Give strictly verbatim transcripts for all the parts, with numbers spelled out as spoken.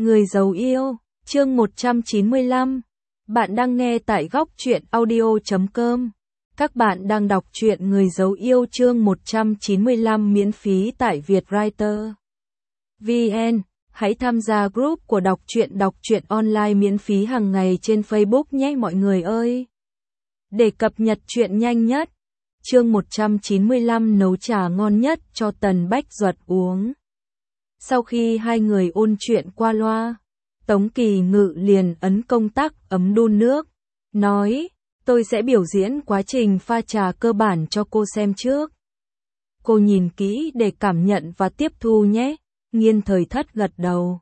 Người giấu yêu, chương một trăm chín mươi lăm. Bạn đang nghe tại góc truyện audio chấm com. Các bạn đang đọc truyện Người giấu yêu chương một trăm chín mươi lăm miễn phí tại Vietwriter. vê en. Hãy tham gia group của đọc truyện đọc truyện online miễn phí hàng ngày trên Facebook nhé mọi người ơi. Để cập nhật truyện nhanh nhất. Chương một trăm chín mươi lăm nấu trà ngon nhất cho Tần Bách Duật uống. Sau khi hai người ôn chuyện qua loa, Tống Kỳ Ngự liền ấn công tắc ấm đun nước, nói, tôi sẽ biểu diễn quá trình pha trà cơ bản cho cô xem trước. Cô nhìn kỹ để cảm nhận và tiếp thu nhé, Nghiên Thời Thất gật đầu.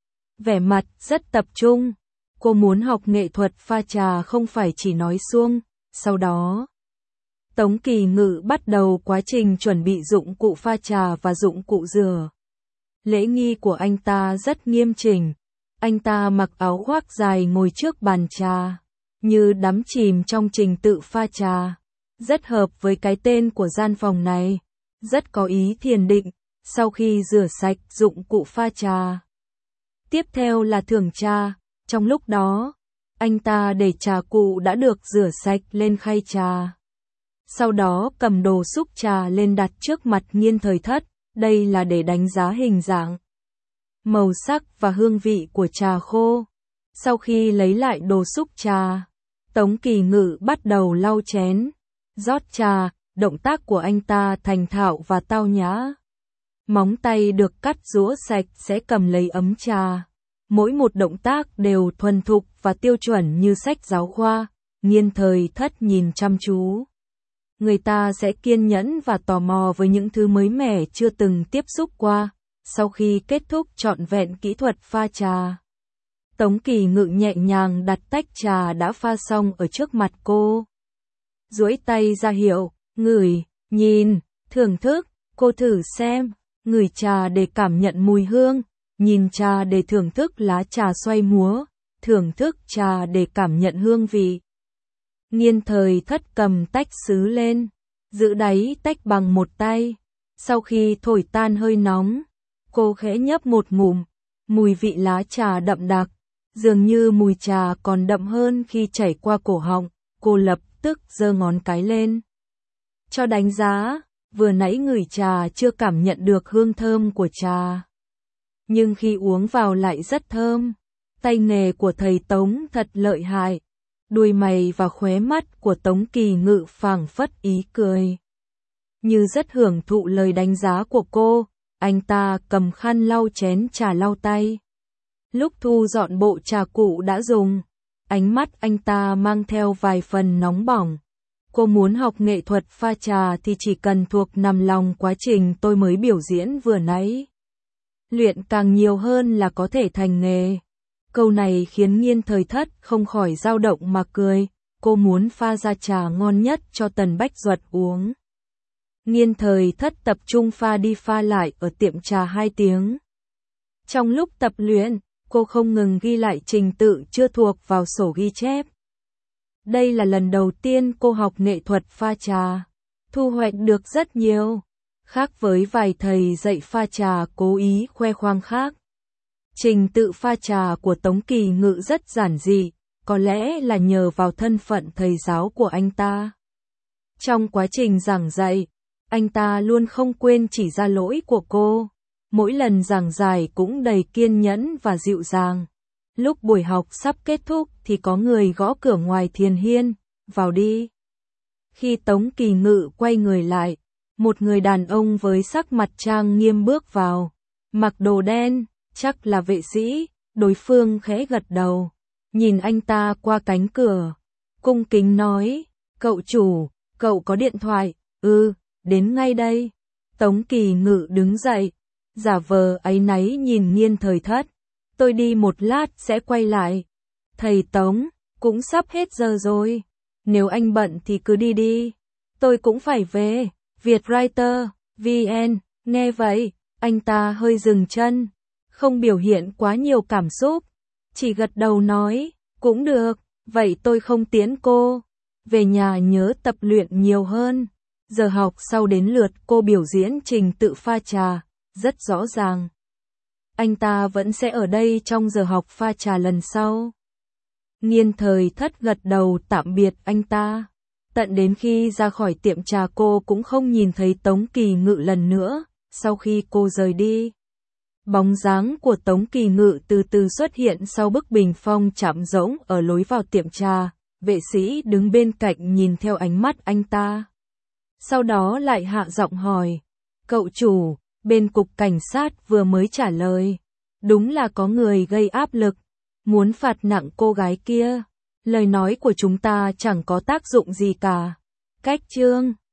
Vẻ mặt rất tập trung, cô muốn học nghệ thuật pha trà không phải chỉ nói suông, sau đó. Tống Kỳ Ngự bắt đầu quá trình chuẩn bị dụng cụ pha trà và dụng cụ rửa. Lễ nghi của anh ta rất nghiêm chỉnh. Anh ta mặc áo khoác dài ngồi trước bàn trà, như đắm chìm trong trình tự pha trà. Rất hợp với cái tên của gian phòng này, rất có ý thiền định, sau khi rửa sạch dụng cụ pha trà. Tiếp theo là thưởng trà, trong lúc đó, anh ta để trà cụ đã được rửa sạch lên khay trà. Sau đó cầm đồ xúc trà lên đặt trước mặt Nghiên Thời Thất. Đây là để đánh giá hình dạng, màu sắc và hương vị của trà khô. Sau khi lấy lại đồ xúc trà, Tống Kỳ Ngự bắt đầu lau chén, rót trà, động tác của anh ta thành thạo và tao nhã. Móng tay được cắt rũa sạch sẽ cầm lấy ấm trà. Mỗi một động tác đều thuần thục và tiêu chuẩn như sách giáo khoa. Nghiên Thời Thất nhìn chăm chú. Người ta sẽ kiên nhẫn và tò mò với những thứ mới mẻ chưa từng tiếp xúc qua. Sau khi kết thúc trọn vẹn kỹ thuật pha trà, Tống Kỳ Ngự nhẹ nhàng đặt tách trà đã pha xong ở trước mặt cô. Duỗi tay ra hiệu, ngửi, nhìn, thưởng thức, cô thử xem, ngửi trà để cảm nhận mùi hương, nhìn trà để thưởng thức lá trà xoay múa, thưởng thức trà để cảm nhận hương vị. Nghiên Thời Thất cầm tách sứ lên, giữ đáy tách bằng một tay. Sau khi thổi tan hơi nóng, cô khẽ nhấp một ngụm, mùi vị lá trà đậm đặc, dường như mùi trà còn đậm hơn khi chảy qua cổ họng. Cô lập tức giơ ngón cái lên cho đánh giá, vừa nãy ngửi trà chưa cảm nhận được hương thơm của trà, nhưng khi uống vào lại rất thơm. Tay nghề của thầy Tống thật lợi hại. Đuôi mày và khóe mắt của Tống Kỳ Ngự phảng phất ý cười, như rất hưởng thụ lời đánh giá của cô. Anh ta cầm khăn lau chén trà lau tay. Lúc thu dọn bộ trà cụ đã dùng, ánh mắt anh ta mang theo vài phần nóng bỏng. Cô muốn học nghệ thuật pha trà thì chỉ cần thuộc nằm lòng quá trình tôi mới biểu diễn vừa nãy. Luyện càng nhiều hơn là có thể thành nghề. Câu này khiến Nghiên Thời Thất không khỏi dao động mà cười. Cô muốn pha ra trà ngon nhất cho Tần Bách Duật uống. Nghiên Thời Thất tập trung pha đi pha lại ở tiệm trà hai tiếng. Trong lúc tập luyện, cô không ngừng ghi lại trình tự chưa thuộc vào sổ ghi chép. Đây là lần đầu tiên cô học nghệ thuật pha trà, thu hoạch được rất nhiều, khác với vài thầy dạy pha trà cố ý khoe khoang khác. Trình tự pha trà của Tống Kỳ Ngự rất giản dị, có lẽ là nhờ vào thân phận thầy giáo của anh ta. Trong quá trình giảng dạy, anh ta luôn không quên chỉ ra lỗi của cô. Mỗi lần giảng giải cũng đầy kiên nhẫn và dịu dàng. Lúc buổi học sắp kết thúc thì có người gõ cửa ngoài thiền hiên, vào đi. Khi Tống Kỳ Ngự quay người lại, một người đàn ông với sắc mặt trang nghiêm bước vào, mặc đồ đen, chắc là vệ sĩ. Đối phương khẽ gật đầu, nhìn anh ta qua cánh cửa, cung kính nói, cậu chủ, cậu có điện thoại? Ừ, đến ngay đây. Tống Kỳ Ngự đứng dậy, giả vờ áy náy nhìn Nghiên Thời Thất. Tôi đi một lát sẽ quay lại. Thầy Tống, cũng sắp hết giờ rồi. Nếu anh bận thì cứ đi đi. Tôi cũng phải về. Vietwriter, vê en, nghe vậy, anh ta hơi dừng chân. Không biểu hiện quá nhiều cảm xúc. Chỉ gật đầu nói, cũng được, vậy tôi không tiễn cô. Về nhà nhớ tập luyện nhiều hơn. Giờ học sau đến lượt cô biểu diễn trình tự pha trà, rất rõ ràng. anh ta vẫn sẽ ở đây trong giờ học pha trà lần sau. Nghiên Thời Thất gật đầu tạm biệt anh ta. Tận đến khi ra khỏi tiệm trà cô cũng không nhìn thấy Tống Kỳ Ngự lần nữa. Sau khi cô rời đi, bóng dáng của Tống Kỳ Ngự từ từ xuất hiện sau bức bình phong chạm rỗng ở lối vào tiệm trà. Vệ sĩ đứng bên cạnh nhìn theo ánh mắt anh ta. Sau đó lại hạ giọng hỏi, cậu chủ, bên cục cảnh sát vừa mới trả lời. Đúng là có người gây áp lực, muốn phạt nặng cô gái kia. Lời nói của chúng ta chẳng có tác dụng gì cả. Cách chương